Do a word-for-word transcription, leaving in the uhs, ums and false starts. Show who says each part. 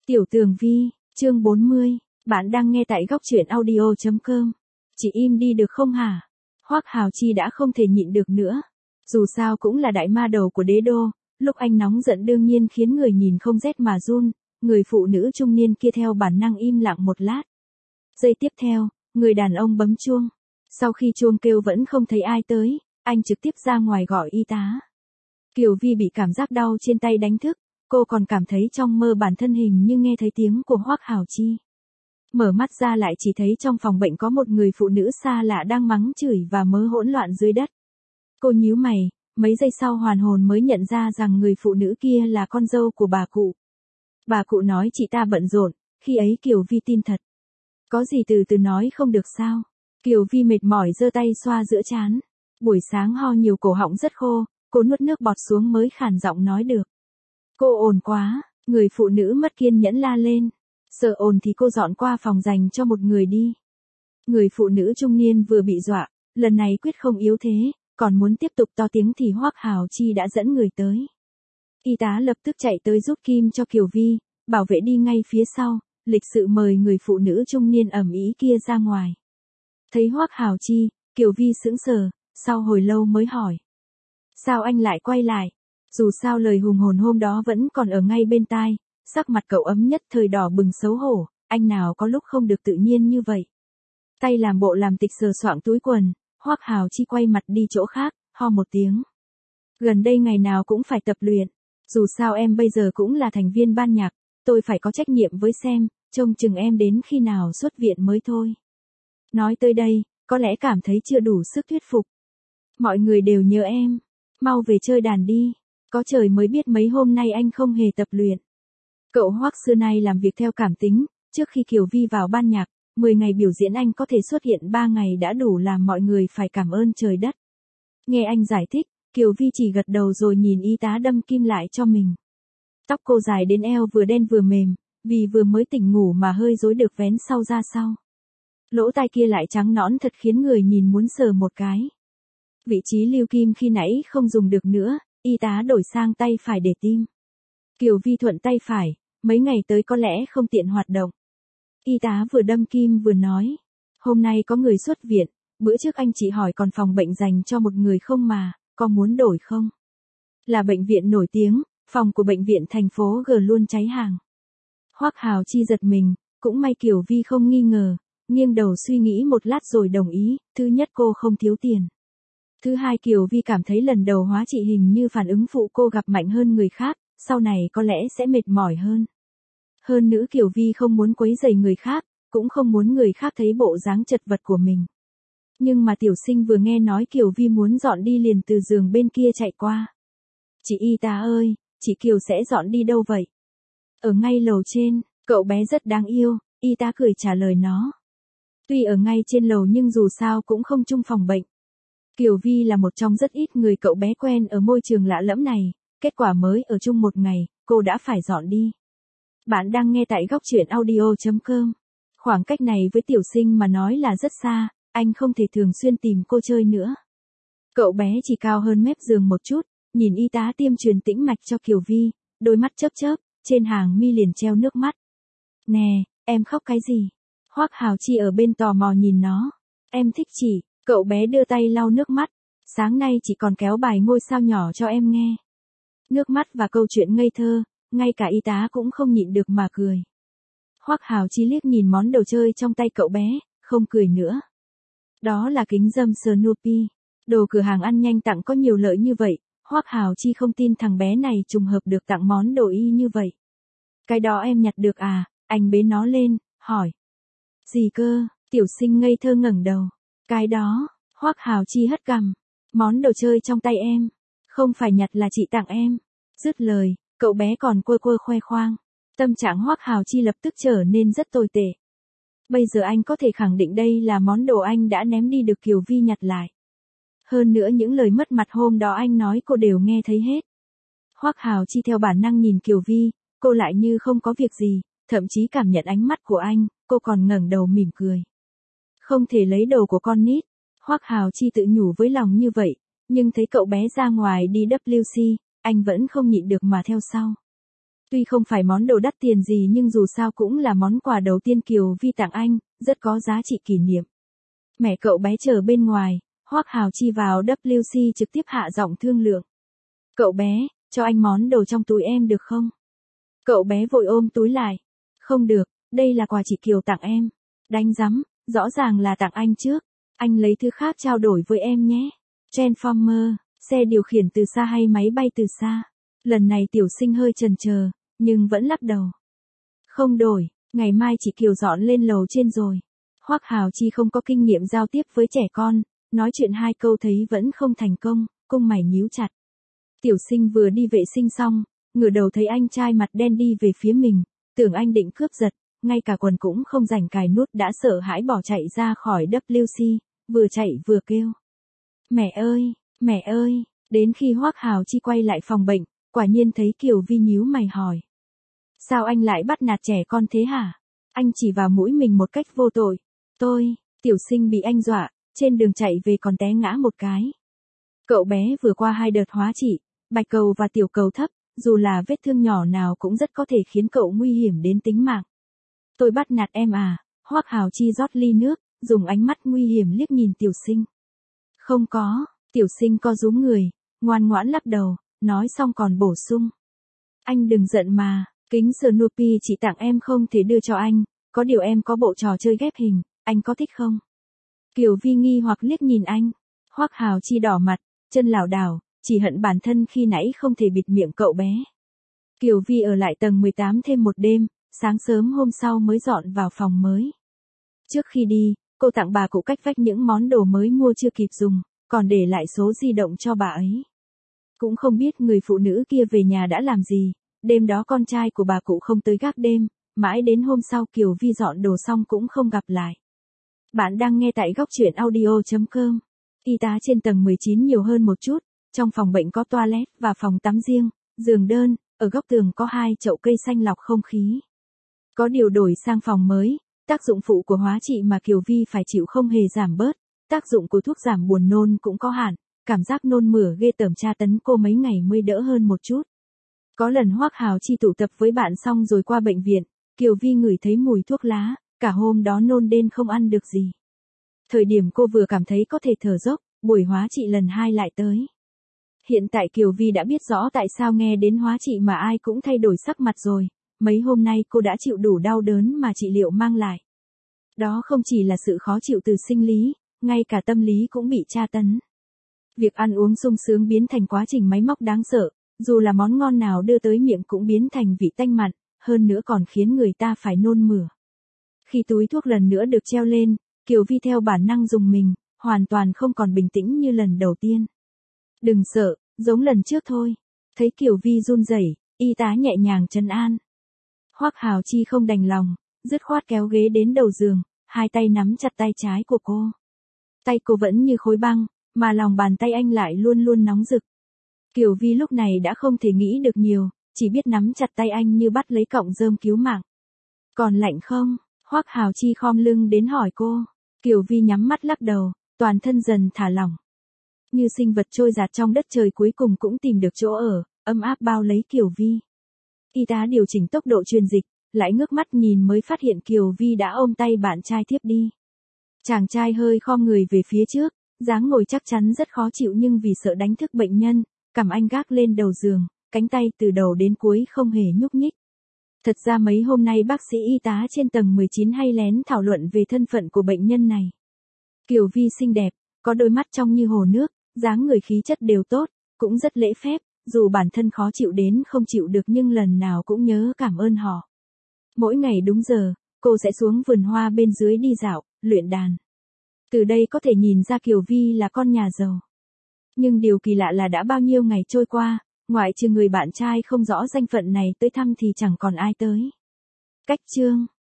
Speaker 1: Tiểu Tường Vi, chương bốn mươi, bạn đang nghe tại góc truyện audio chấm com. Chị im đi được không hả? Hoắc Hào Chi đã không thể nhịn được nữa. Dù sao cũng là đại ma đầu của đế đô, lúc anh nóng giận đương nhiên khiến người nhìn không rét mà run, người phụ nữ trung niên kia theo bản năng im lặng một lát. Giây tiếp theo, người đàn ông bấm chuông. Sau khi chuông kêu vẫn không thấy ai tới, anh trực tiếp ra ngoài gọi y tá. Kiều Vi bị cảm giác đau trên tay đánh thức, cô còn cảm thấy trong mơ bản thân hình như nghe thấy tiếng của Hoắc Hào Chi. Mở mắt ra lại chỉ thấy trong phòng bệnh có một người phụ nữ xa lạ đang mắng chửi và mớ hỗn loạn dưới đất. Cô nhíu mày, mấy giây sau hoàn hồn mới nhận ra rằng người phụ nữ kia là con dâu của bà cụ. Bà cụ nói chị ta bận rộn, khi ấy Kiều Vi tin thật. Có gì từ từ nói không được sao? Kiều Vi mệt mỏi giơ tay xoa giữa trán. Buổi sáng ho nhiều cổ họng rất khô, cô nuốt nước bọt xuống mới khản giọng nói được. Cô ồn quá, người phụ nữ mất kiên nhẫn la lên. Sợ ồn thì cô dọn qua phòng dành cho một người đi. Người phụ nữ trung niên vừa bị dọa, lần này quyết không yếu thế, còn muốn tiếp tục to tiếng thì Hoắc Hào Chi đã dẫn người tới. Y tá lập tức chạy tới rút kim cho Kiều Vi, bảo vệ đi ngay phía sau, lịch sự mời người phụ nữ trung niên ầm ĩ kia ra ngoài. Thấy Hoắc Hào Chi, Kiều Vi sững sờ, sau hồi lâu mới hỏi. Sao anh lại quay lại? Dù sao lời hùng hồn hôm đó vẫn còn ở ngay bên tai, sắc mặt cậu ấm nhất thời đỏ bừng xấu hổ, anh nào có lúc không được tự nhiên như vậy. Tay làm bộ làm tịch sờ soạng túi quần, Hoắc Hào Chi quay mặt đi chỗ khác, ho một tiếng. Gần đây ngày nào cũng phải tập luyện, dù sao em bây giờ cũng là thành viên ban nhạc, tôi phải có trách nhiệm với xem, trông chừng em đến khi nào xuất viện mới thôi. Nói tới đây, có lẽ cảm thấy chưa đủ sức thuyết phục. Mọi người đều nhớ em, mau về chơi đàn đi, có trời mới biết mấy hôm nay anh không hề tập luyện. Cậu Hoắc xưa nay làm việc theo cảm tính, trước khi Kiều Vi vào ban nhạc, mười ngày biểu diễn anh có thể xuất hiện ba ngày đã đủ làm mọi người phải cảm ơn trời đất. Nghe anh giải thích, Kiều Vi chỉ gật đầu rồi nhìn y tá đâm kim lại cho mình. Tóc cô dài đến eo vừa đen vừa mềm, vì vừa mới tỉnh ngủ mà hơi rối được vén sau ra sau. Lỗ tai kia lại trắng nõn thật khiến người nhìn muốn sờ một cái. Vị trí lưu kim khi nãy không dùng được nữa, y tá đổi sang tay phải để tim. Kiều Vi thuận tay phải, mấy ngày tới có lẽ không tiện hoạt động. Y tá vừa đâm kim vừa nói, hôm nay có người xuất viện, bữa trước anh chị hỏi còn phòng bệnh dành cho một người không mà, có muốn đổi không? Là bệnh viện nổi tiếng, phòng của bệnh viện thành phố G luôn cháy hàng. Hoắc Hào Chi giật mình, cũng may Kiều Vi không nghi ngờ, nghiêng đầu suy nghĩ một lát rồi đồng ý, thứ nhất cô không thiếu tiền. Thứ hai Kiều Vi cảm thấy lần đầu hóa trị hình như phản ứng phụ cô gặp mạnh hơn người khác, sau này có lẽ sẽ mệt mỏi hơn. Hơn nữa Kiều Vi không muốn quấy rầy người khác, cũng không muốn người khác thấy bộ dáng chật vật của mình. Nhưng mà tiểu sinh vừa nghe nói Kiều Vi muốn dọn đi liền từ giường bên kia chạy qua. Chị y tá ơi, chị Kiều sẽ dọn đi đâu vậy? Ở ngay lầu trên, cậu bé rất đáng yêu, y tá cười trả lời nó. Tuy ở ngay trên lầu nhưng dù sao cũng không chung phòng bệnh. Kiều Vi là một trong rất ít người cậu bé quen ở môi trường lạ lẫm này, kết quả mới ở chung một ngày, cô đã phải dọn đi. Bạn đang nghe tại góc truyện audio chấm com. Khoảng cách này với tiểu sinh mà nói là rất xa, anh không thể thường xuyên tìm cô chơi nữa. Cậu bé chỉ cao hơn mép giường một chút, nhìn y tá tiêm truyền tĩnh mạch cho Kiều Vi, đôi mắt chớp chớp, trên hàng mi liền treo nước mắt. Nè, em khóc cái gì? Hoắc Hào Chi ở bên tò mò nhìn nó. Em thích chị, cậu bé đưa tay lau nước mắt. Sáng nay chị còn kéo bài ngôi sao nhỏ cho em nghe. Nước mắt và câu chuyện ngây thơ, ngay cả y tá cũng không nhịn được mà cười. Hoắc Hào Chi liếc nhìn món đồ chơi trong tay cậu bé, không cười nữa. Đó là kính râm Snoopy. Đồ cửa hàng ăn nhanh tặng có nhiều lợi như vậy, Hoắc Hào Chi không tin thằng bé này trùng hợp được tặng món đồ y như vậy. Cái đó em nhặt được à? Anh bế nó lên, hỏi. Gì cơ? Tiểu sinh ngây thơ ngẩng đầu. Cái đó, Hoắc Hào Chi hất cằm. Món đồ chơi trong tay em. Không phải nhặt là chị tặng em. Dứt lời, cậu bé còn quơ quơ khoe khoang. Tâm trạng Hoắc Hào Chi lập tức trở nên rất tồi tệ. Bây giờ anh có thể khẳng định đây là món đồ anh đã ném đi được Kiều Vi nhặt lại. Hơn nữa những lời mất mặt hôm đó anh nói cô đều nghe thấy hết. Hoắc Hào Chi theo bản năng nhìn Kiều Vi, cô lại như không có việc gì, thậm chí cảm nhận ánh mắt của anh, cô còn ngẩng đầu mỉm cười. Không thể lấy đồ của con nít. Hoắc Hào Chi tự nhủ với lòng như vậy, nhưng thấy cậu bé ra ngoài đi vê kép xê, anh vẫn không nhịn được mà theo sau. Tuy không phải món đồ đắt tiền gì nhưng dù sao cũng là món quà đầu tiên Kiều Vi tặng anh, rất có giá trị kỷ niệm. Mẹ cậu bé chờ bên ngoài, Hoắc Hào Chi vào W C trực tiếp hạ giọng thương lượng. Cậu bé, cho anh món đồ trong túi em được không? Cậu bé vội ôm túi lại. Không được, đây là quà chị Kiều tặng em. Đánh rắm, rõ ràng là tặng anh trước. Anh lấy thứ khác trao đổi với em nhé. Transformer, xe điều khiển từ xa hay máy bay từ xa? Lần này tiểu sinh hơi chần chờ, nhưng vẫn lắc đầu. Không đổi, ngày mai chị Kiều dọn lên lầu trên rồi. Hoắc Hào Chi không có kinh nghiệm giao tiếp với trẻ con, nói chuyện hai câu thấy vẫn không thành công, cung mày nhíu chặt. Tiểu sinh vừa đi vệ sinh xong, ngửa đầu thấy anh trai mặt đen đi về phía mình, tưởng anh định cướp giật, ngay cả quần cũng không rảnh cài nút đã sợ hãi bỏ chạy ra khỏi W C, vừa chạy vừa kêu. Mẹ ơi, mẹ ơi, đến khi Hoắc Hào Chi quay lại phòng bệnh, quả nhiên thấy Kiều Vi nhíu mày hỏi. Sao anh lại bắt nạt trẻ con thế hả? Anh chỉ vào mũi mình một cách vô tội. Tôi, tiểu sinh bị anh dọa, trên đường chạy về còn té ngã một cái. Cậu bé vừa qua hai đợt hóa trị, bạch cầu và tiểu cầu thấp, dù là vết thương nhỏ nào cũng rất có thể khiến cậu nguy hiểm đến tính mạng. Tôi bắt nạt em à? Hoắc Hào Chi rót ly nước, dùng ánh mắt nguy hiểm liếc nhìn tiểu sinh. Không có, tiểu sinh co rúm người, ngoan ngoãn lắc đầu, nói xong còn bổ sung. Anh đừng giận mà, kính Snoopy chị tặng em không thể đưa cho anh, có điều em có bộ trò chơi ghép hình, anh có thích không? Kiều Vi nghi hoặc liếc nhìn anh. Hoắc Hào Chi đỏ mặt, chân lảo đảo, chỉ hận bản thân khi nãy không thể bịt miệng cậu bé. Kiều Vi ở lại tầng mười tám thêm một đêm, sáng sớm hôm sau mới dọn vào phòng mới. Trước khi đi, cô tặng bà cụ cách vách những món đồ mới mua chưa kịp dùng, còn để lại số di động cho bà ấy. Cũng không biết người phụ nữ kia về nhà đã làm gì, đêm đó con trai của bà cụ không tới gác đêm, mãi đến hôm sau Kiều Vi dọn đồ xong cũng không gặp lại. Bạn đang nghe tại góc truyện audio chấm com. Y tá trên tầng mười chín nhiều hơn một chút, trong phòng bệnh có toilet và phòng tắm riêng, giường đơn, ở góc tường có hai chậu cây xanh lọc không khí. Có điều đổi sang phòng mới, tác dụng phụ của hóa trị mà Kiều Vi phải chịu không hề giảm bớt, tác dụng của thuốc giảm buồn nôn cũng có hạn, cảm giác nôn mửa ghê tởm tra tấn cô mấy ngày mới đỡ hơn một chút. Có lần Hoắc Hào Chi tụ tập với bạn xong rồi qua bệnh viện, Kiều Vi ngửi thấy mùi thuốc lá, cả hôm đó nôn đen không ăn được gì. Thời điểm cô vừa cảm thấy có thể thở dốc, buổi hóa trị lần hai lại tới. Hiện tại Kiều Vi đã biết rõ tại sao nghe đến hóa trị mà ai cũng thay đổi sắc mặt rồi, mấy hôm nay cô đã chịu đủ đau đớn mà trị liệu mang lại. Đó không chỉ là sự khó chịu từ sinh lý, ngay cả tâm lý cũng bị tra tấn. Việc ăn uống sung sướng biến thành quá trình máy móc đáng sợ, dù là món ngon nào đưa tới miệng cũng biến thành vị tanh mặn, hơn nữa còn khiến người ta phải nôn mửa. Khi túi thuốc lần nữa được treo lên, Kiều Vi theo bản năng dùng mình, hoàn toàn không còn bình tĩnh như lần đầu tiên. Đừng sợ, giống lần trước thôi. Thấy Kiều Vi run rẩy, y tá nhẹ nhàng trấn an. Hoắc Hào Chi không đành lòng, dứt khoát kéo ghế đến đầu giường, hai tay nắm chặt tay trái của cô. Tay cô vẫn như khối băng, mà lòng bàn tay anh lại luôn luôn nóng rực. Kiều Vi lúc này đã không thể nghĩ được nhiều, chỉ biết nắm chặt tay anh như bắt lấy cọng rơm cứu mạng. Còn lạnh không? Hoắc Hào Chi khom lưng đến hỏi cô. Kiều Vi nhắm mắt lắc đầu, toàn thân dần thả lỏng. Như sinh vật trôi dạt trong đất trời cuối cùng cũng tìm được chỗ ở, ấm áp bao lấy Kiều Vi. Y tá điều chỉnh tốc độ truyền dịch, lại ngước mắt nhìn mới phát hiện Kiều Vi đã ôm tay bạn trai tiếp đi. Chàng trai hơi khom người về phía trước, dáng ngồi chắc chắn rất khó chịu nhưng vì sợ đánh thức bệnh nhân, cằm anh gác lên đầu giường, cánh tay từ đầu đến cuối không hề nhúc nhích. Thật ra mấy hôm nay bác sĩ y tá trên tầng mười chín hay lén thảo luận về thân phận của bệnh nhân này. Kiều Vi xinh đẹp, có đôi mắt trong như hồ nước, dáng người khí chất đều tốt, cũng rất lễ phép, dù bản thân khó chịu đến không chịu được nhưng lần nào cũng nhớ cảm ơn họ. Mỗi ngày đúng giờ, cô sẽ xuống vườn hoa bên dưới đi dạo, luyện đàn. Từ đây có thể nhìn ra Kiều Vi là con nhà giàu. Nhưng điều kỳ lạ là đã bao nhiêu ngày trôi qua, ngoại trừ người bạn trai không rõ danh phận này tới thăm thì chẳng còn ai tới. Cách chương